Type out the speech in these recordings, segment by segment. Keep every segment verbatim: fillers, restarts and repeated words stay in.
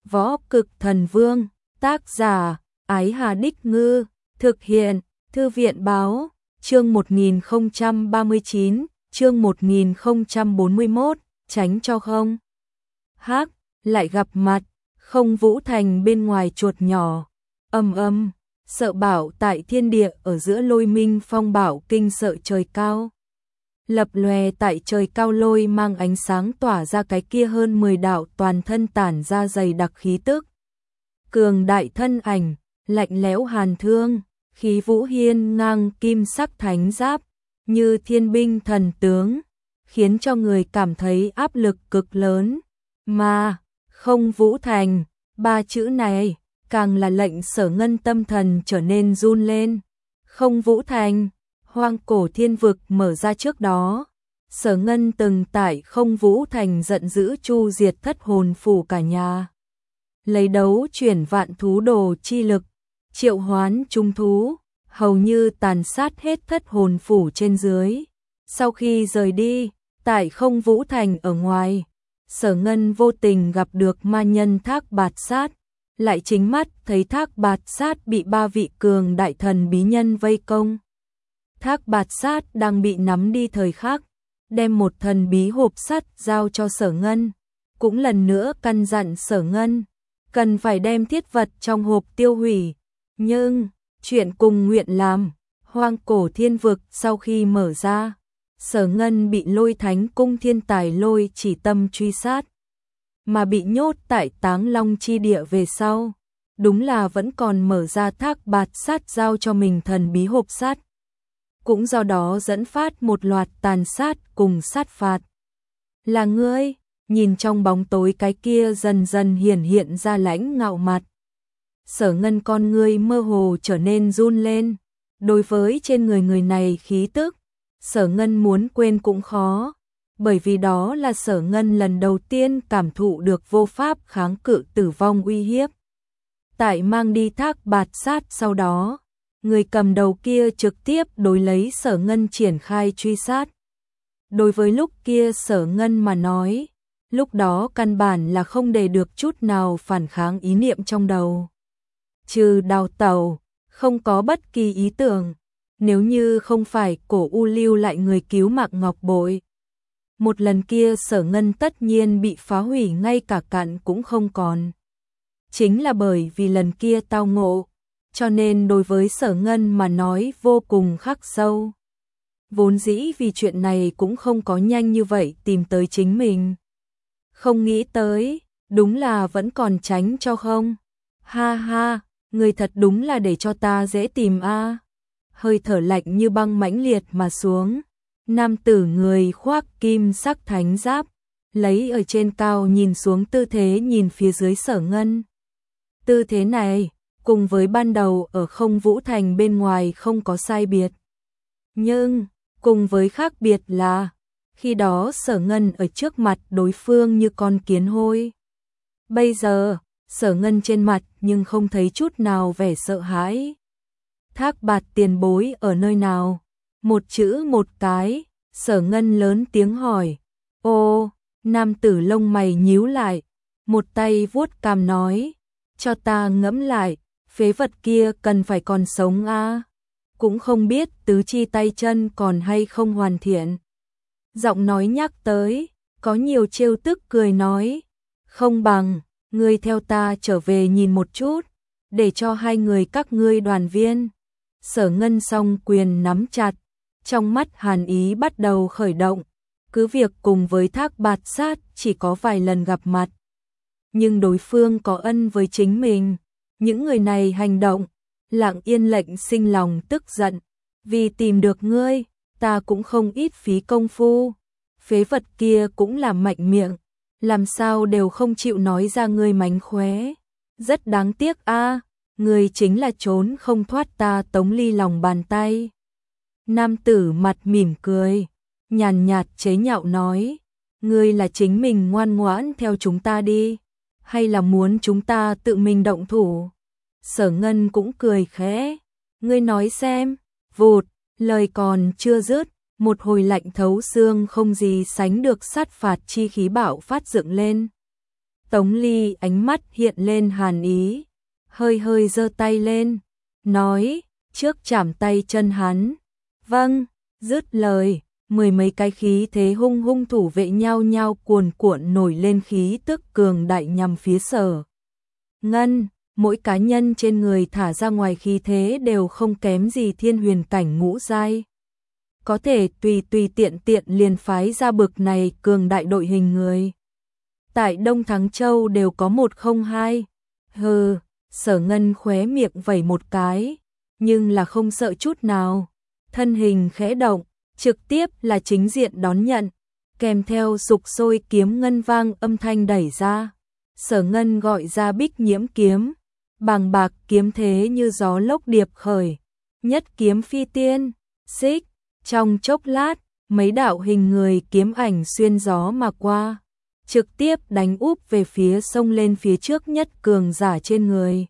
Võ Cực Thần Vương, tác giả, Ái Hà Đích Ngư, thực hiện, Thư viện Báo, chương một nghìn không trăm ba mươi chín, chương một nghìn không trăm bốn mươi mốt, tránh cho không. Hắc, lại gặp mặt, Không Vũ Thành bên ngoài chuột nhỏ, âm âm, sợ bảo tại thiên địa ở giữa lôi minh phong bảo kinh sợ trời cao. Lập lòe tại trời cao lôi mang ánh sáng tỏa ra cái kia hơn mười đạo toàn thân tản ra dày đặc khí tức. Cường đại thân ảnh, lạnh lẽo hàn thương, khí vũ hiên ngang kim sắc thánh giáp, như thiên binh thần tướng, khiến cho người cảm thấy áp lực cực lớn. Mà, Không Vũ Thành, ba chữ này, càng là lệnh Sở Ngân tâm thần trở nên run lên. Không Vũ Thành, hoang cổ thiên vực mở ra trước đó. Sở Ngân từng tại Không Vũ Thành giận dữ chu diệt thất hồn phủ cả nhà. Lấy đấu chuyển vạn thú đồ chi lực, triệu hoán trung thú, hầu như tàn sát hết thất hồn phủ trên dưới. Sau khi rời đi, tại Không Vũ Thành ở ngoài, Sở Ngân vô tình gặp được ma nhân Thác Bạt Sát, lại chính mắt thấy Thác Bạt Sát bị ba vị cường đại thần bí nhân vây công. Thác Bạt Sát đang bị nắm đi thời khắc, đem một thần bí hộp sắt giao cho Sở Ngân, cũng lần nữa căn dặn Sở Ngân cần phải đem thiết vật trong hộp tiêu hủy. Nhưng, chuyện cùng nguyện làm, hoang cổ thiên vực sau khi mở ra, Sở Ngân bị Lôi Thánh cung thiên tài lôi chỉ tâm truy sát, mà bị nhốt tại Táng Long chi địa về sau, đúng là vẫn còn mở ra Thác Bạt Sát giao cho mình thần bí hộp sắt. Cũng do đó dẫn phát một loạt tàn sát cùng sát phạt. Là ngươi, nhìn trong bóng tối cái kia dần dần hiển hiện ra lãnh ngạo mặt. Sở Ngân con ngươi mơ hồ trở nên run lên. Đối với trên người người này khí tức, Sở Ngân muốn quên cũng khó, bởi vì đó là Sở Ngân lần đầu tiên cảm thụ được vô pháp kháng cự tử vong uy hiếp. Tại mang đi Thác Bạt Sát sau đó, người cầm đầu kia trực tiếp đối lấy Sở Ngân triển khai truy sát. Đối với lúc kia Sở Ngân mà nói, lúc đó căn bản là không để được chút nào phản kháng ý niệm trong đầu. Trừ đào tẩu, không có bất kỳ ý tưởng, nếu như không phải cổ u lưu lại người cứu Mạc Ngọc Bội. Một lần kia Sở Ngân tất nhiên bị phá hủy ngay cả cặn cũng không còn. Chính là bởi vì lần kia tao ngộ, cho nên đối với Sở Ngân mà nói vô cùng khắc sâu. Vốn dĩ vì chuyện này cũng không có nhanh như vậy tìm tới chính mình. Không nghĩ tới, đúng là vẫn còn tránh cho không. Ha ha, người thật đúng là để cho ta dễ tìm a. Hơi thở lạnh như băng mãnh liệt mà xuống. Nam tử người khoác kim sắc thánh giáp, lấy ở trên cao nhìn xuống tư thế nhìn phía dưới Sở Ngân. Tư thế này, cùng với ban đầu ở Không Vũ Thành bên ngoài không có sai biệt. Nhưng, cùng với khác biệt là, khi đó Sở Ngân ở trước mặt đối phương như con kiến hôi. Bây giờ, Sở Ngân trên mặt nhưng không thấy chút nào vẻ sợ hãi. Thác Bạt tiền bối ở nơi nào? Một chữ một cái, Sở Ngân lớn tiếng hỏi. Ô, nam tử lông mày nhíu lại, một tay vuốt cằm nói, cho ta ngẫm lại, phế vật kia cần phải còn sống a, cũng không biết tứ chi tay chân còn hay không hoàn thiện. Giọng nói nhắc tới, có nhiều trêu tức cười nói, không bằng, ngươi theo ta trở về nhìn một chút, để cho hai người các ngươi đoàn viên. Sở Ngân song quyền nắm chặt, trong mắt hàn ý bắt đầu khởi động, cứ việc cùng với Thác Bạt Sát chỉ có vài lần gặp mặt. Nhưng đối phương có ân với chính mình, những người này hành động, lặng yên lệnh sinh lòng tức giận, vì tìm được ngươi, ta cũng không ít phí công phu. Phế vật kia cũng là mạnh miệng, làm sao đều không chịu nói ra ngươi mánh khóe. Rất đáng tiếc a, ngươi chính là trốn không thoát ta Tống Ly lòng bàn tay. Nam tử mặt mỉm cười, nhàn nhạt chế nhạo nói, ngươi là chính mình ngoan ngoãn theo chúng ta đi, hay là muốn chúng ta tự mình động thủ? Sở Ngân cũng cười khẽ, ngươi nói xem. Vụt, lời còn chưa dứt, một hồi lạnh thấu xương không gì sánh được sát phạt chi khí bạo phát dựng lên. Tống Ly ánh mắt hiện lên hàn ý, hơi hơi giơ tay lên, nói, trước chạm tay chân hắn. Vâng, dứt lời, mười mấy cái khí thế hung hung thủ vệ nhau nhau cuồn cuộn nổi lên khí tức cường đại nhằm phía Sở Ngân, mỗi cá nhân trên người thả ra ngoài khí thế đều không kém gì thiên huyền cảnh ngũ giai. Có thể tùy tùy tiện tiện liền phái ra bực này cường đại đội hình người. Tại Đông Thắng Châu đều có một không hai. Hừ, Sở Ngân khóe miệng vẩy một cái, nhưng là không sợ chút nào. Thân hình khẽ động, trực tiếp là chính diện đón nhận, kèm theo sục sôi kiếm ngân vang âm thanh đẩy ra. Sở Ngân gọi ra Bích Nhiễm kiếm, bàng bạc kiếm thế như gió lốc điệp khởi, nhất kiếm phi tiên, xích, trong chốc lát, mấy đạo hình người kiếm ảnh xuyên gió mà qua, trực tiếp đánh úp về phía sông lên phía trước nhất cường giả trên người.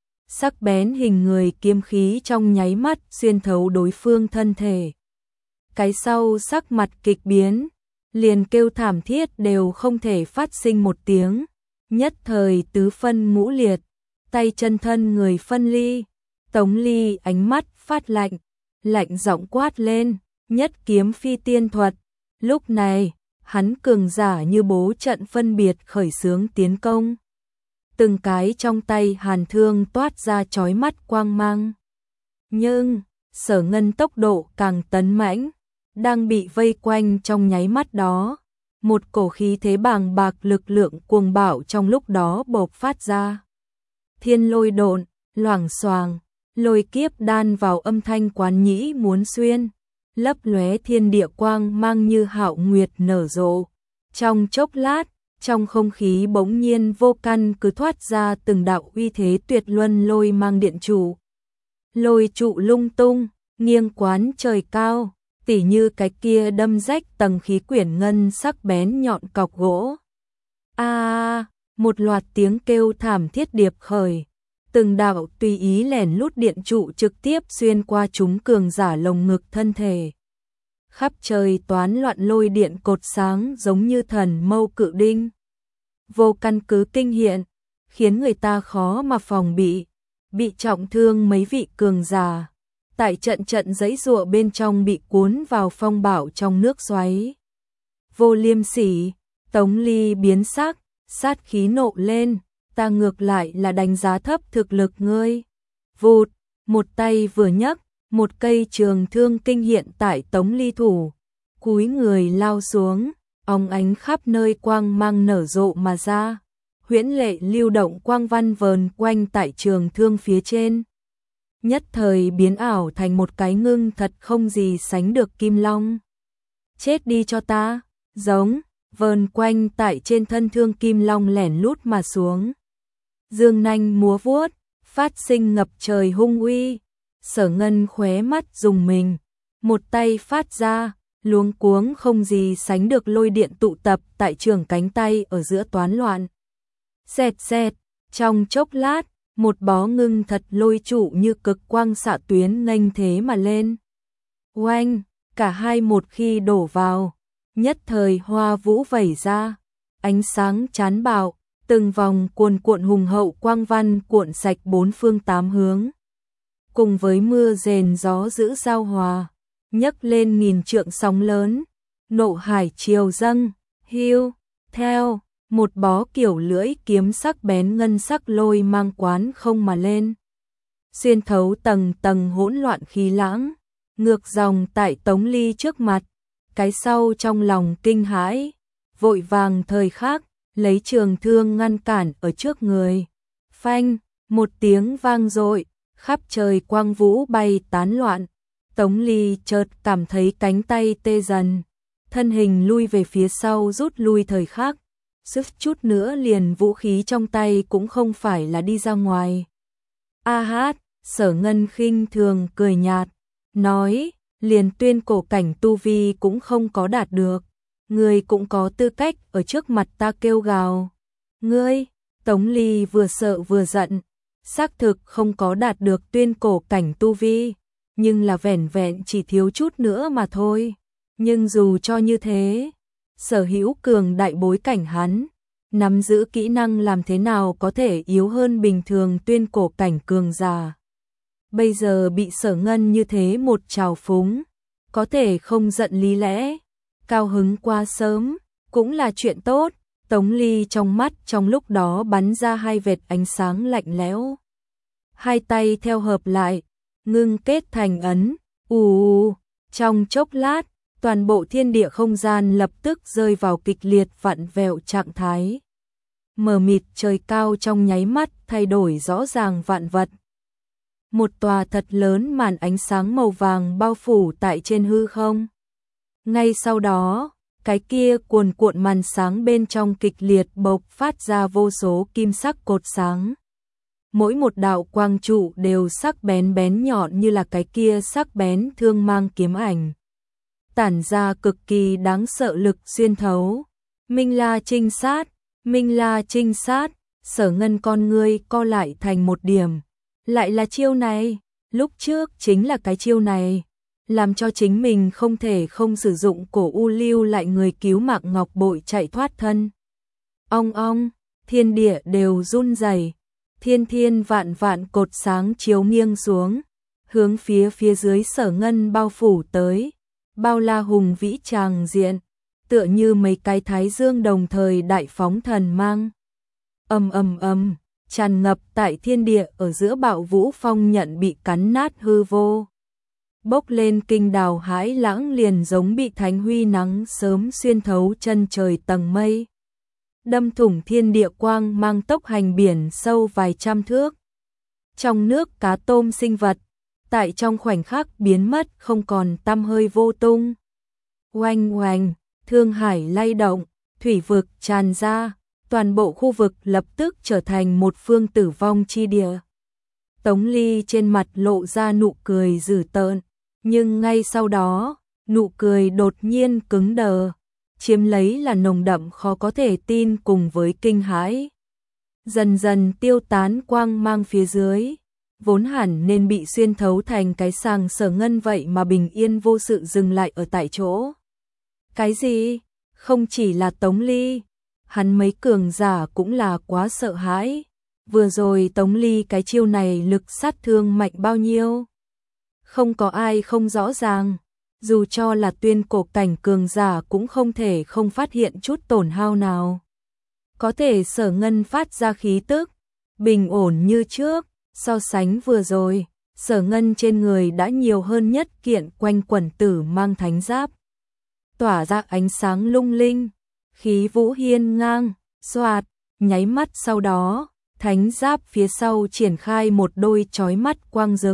Sắc bén hình người kiếm khí trong nháy mắt xuyên thấu đối phương thân thể. Cái sau sắc mặt kịch biến, liền kêu thảm thiết đều không thể phát sinh một tiếng, nhất thời tứ phân ngũ liệt, tay chân thân người phân ly. Tống Ly ánh mắt phát lạnh, lạnh giọng quát lên, nhất kiếm phi tiên thuật. Lúc này, hắn cường giả như bố trận phân biệt khởi xướng tiến công. Từng cái trong tay hàn thương toát ra chói mắt quang mang. Nhưng, Sở Ngân tốc độ càng tấn mãnh, đang bị vây quanh trong nháy mắt đó. Một cổ khí thế bàng bạc lực lượng cuồng bạo trong lúc đó bộc phát ra. Thiên lôi độn, loảng xoàng, lôi kiếp đan vào âm thanh quán nhĩ muốn xuyên, lấp lóe thiên địa quang mang như hạo nguyệt nở rộ. Trong chốc lát, trong không khí bỗng nhiên vô căn cứ thoát ra từng đạo uy thế tuyệt luân lôi mang điện trụ. Lôi trụ lung tung, nghiêng quán trời cao, tỉ như cái kia đâm rách tầng khí quyển ngân sắc bén nhọn cọc gỗ. A, à, một loạt tiếng kêu thảm thiết điệp khởi, từng đạo tùy ý lẻn lút điện trụ trực tiếp xuyên qua chúng cường giả lồng ngực thân thể. Khắp trời toán loạn lôi điện cột sáng giống như thần mâu cự đinh. Vô căn cứ kinh hiện, khiến người ta khó mà phòng bị, bị trọng thương mấy vị cường giả. Tại trận trận giãy giụa bên trong bị cuốn vào phong bạo trong nước xoáy. Vô liêm sỉ, Tống Ly biến sắc, sát khí nộ lên, ta ngược lại là đánh giá thấp thực lực ngươi. Vụt, một tay vừa nhấc, một cây trường thương kinh hiện tại Tống Ly thủ, cúi người lao xuống, óng ánh khắp nơi quang mang nở rộ mà ra, huyễn lệ lưu động quang văn vờn quanh tại trường thương phía trên. Nhất thời biến ảo thành một cái ngưng thật không gì sánh được kim long. Chết đi cho ta, giống, vờn quanh tại trên thân thương kim long lẻn lút mà xuống. Dương nanh múa vuốt, phát sinh ngập trời hung uy. Sở Ngân khóe mắt dùng mình, một tay phát ra, luống cuống không gì sánh được lôi điện tụ tập tại trường cánh tay ở giữa toán loạn. Xẹt xẹt, trong chốc lát, một bó ngưng thật lôi trụ như cực quang xạ tuyến nghênh thế mà lên. Oanh, cả hai một khi đổ vào, nhất thời hoa vũ vẩy ra, ánh sáng chán bạo, từng vòng cuồn cuộn hùng hậu quang văn cuộn sạch bốn phương tám hướng. Cùng với mưa rền gió dữ giao hòa, nhấc lên nghìn trượng sóng lớn, nộ hải triều dâng, hiu, theo, một bó kiểu lưỡi kiếm sắc bén ngân sắc lôi mang quán không mà lên. Xuyên thấu tầng tầng hỗn loạn khí lãng, ngược dòng tại Tống Ly trước mặt, cái sau trong lòng kinh hãi, vội vàng thời khắc, lấy trường thương ngăn cản ở trước người. Phanh, một tiếng vang dội, khắp trời quang vũ bay tán loạn. Tống Ly chợt cảm thấy cánh tay tê dần, thân hình lui về phía sau rút lui thời khắc, sức chút nữa liền vũ khí trong tay cũng không phải là đi ra ngoài. A hát, Sở Ngân khinh thường cười nhạt, nói, liền tuyên cổ cảnh tu vi cũng không có đạt được, ngươi cũng có tư cách ở trước mặt ta kêu gào. Ngươi, Tống Ly vừa sợ vừa giận, xác thực không có đạt được tuyên cổ cảnh tu vi, nhưng là vẻn vẹn chỉ thiếu chút nữa mà thôi. Nhưng dù cho như thế, sở hữu cường đại bối cảnh hắn, nắm giữ kỹ năng làm thế nào có thể yếu hơn bình thường tuyên cổ cảnh cường giả. Bây giờ bị Sở Ngân như thế một trào phúng, có thể không giận lý lẽ, cao hứng quá sớm, cũng là chuyện tốt. Tống Ly trong mắt trong lúc đó bắn ra hai vệt ánh sáng lạnh lẽo. Hai tay theo hợp lại, ngưng kết thành ấn, ù, trong chốc lát, toàn bộ thiên địa không gian lập tức rơi vào kịch liệt vặn vẹo trạng thái. Mờ mịt trời cao trong nháy mắt thay đổi rõ ràng vạn vật. Một tòa thật lớn màn ánh sáng màu vàng bao phủ tại trên hư không. Ngay sau đó, cái kia cuồn cuộn màn sáng bên trong kịch liệt bộc phát ra vô số kim sắc cột sáng. Mỗi một đạo quang trụ đều sắc bén bén nhọn như là cái kia sắc bén thương mang kiếm ảnh. Tản ra cực kỳ đáng sợ lực xuyên thấu. Minh La trinh sát, Minh La trinh sát, Sở Ngân con ngươi co lại thành một điểm. Lại là chiêu này, lúc trước chính là cái chiêu này, làm cho chính mình không thể không sử dụng cổ u lưu lại người cứu mạng ngọc bội chạy thoát thân. Ong ong, thiên địa đều run rẩy, thiên thiên vạn vạn cột sáng chiếu nghiêng xuống, hướng phía phía dưới Sở Ngân bao phủ tới, bao la hùng vĩ tràng diện, tựa như mấy cái thái dương đồng thời đại phóng thần mang. Ầm ầm ầm, tràn ngập tại thiên địa ở giữa bạo vũ phong nhận bị cắn nát hư vô. Bốc lên kinh đào hãi lãng liền giống bị thánh huy nắng sớm xuyên thấu chân trời tầng mây. Đâm thủng thiên địa quang mang tốc hành biển sâu vài trăm thước. Trong nước cá tôm sinh vật, tại trong khoảnh khắc biến mất không còn tăm hơi vô tung. Oanh oanh, thương hải lay động, thủy vực tràn ra, toàn bộ khu vực lập tức trở thành một phương tử vong chi địa. Tống Ly trên mặt lộ ra nụ cười dữ tợn, nhưng ngay sau đó, nụ cười đột nhiên cứng đờ, chiếm lấy là nồng đậm khó có thể tin cùng với kinh hãi. Dần dần tiêu tán quang mang phía dưới, vốn hẳn nên bị xuyên thấu thành cái sàng Sở Ngân vậy mà bình yên vô sự dừng lại ở tại chỗ. Cái gì? Không chỉ là Tống Ly, hắn mấy cường giả cũng là quá sợ hãi. Vừa rồi Tống Ly cái chiêu này lực sát thương mạnh bao nhiêu? Không có ai không rõ ràng, dù cho là tuyên cổ cảnh cường giả cũng không thể không phát hiện chút tổn hao nào. Có thể Sở Ngân phát ra khí tức, bình ổn như trước, so sánh vừa rồi, Sở Ngân trên người đã nhiều hơn nhất kiện quanh quẩn tử mang thánh giáp. Tỏa ra ánh sáng lung linh, khí vũ hiên ngang, xoạt, nháy mắt sau đó, thánh giáp phía sau triển khai một đôi chói mắt quang rực.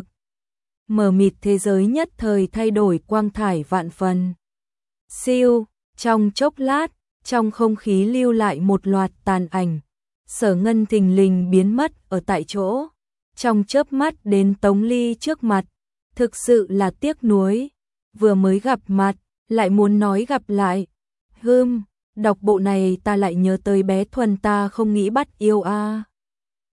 Mờ mịt thế giới nhất thời thay đổi quang thải vạn phần. Siêu, trong chốc lát, trong không khí lưu lại một loạt tàn ảnh. Sở Ngân thình lình biến mất ở tại chỗ, trong chớp mắt đến Tống Ly trước mặt, thực sự là tiếc nuối, vừa mới gặp mặt, lại muốn nói gặp lại. Hừm, đọc bộ này ta lại nhớ tới bé Thuần ta không nghĩ bắt yêu a. À.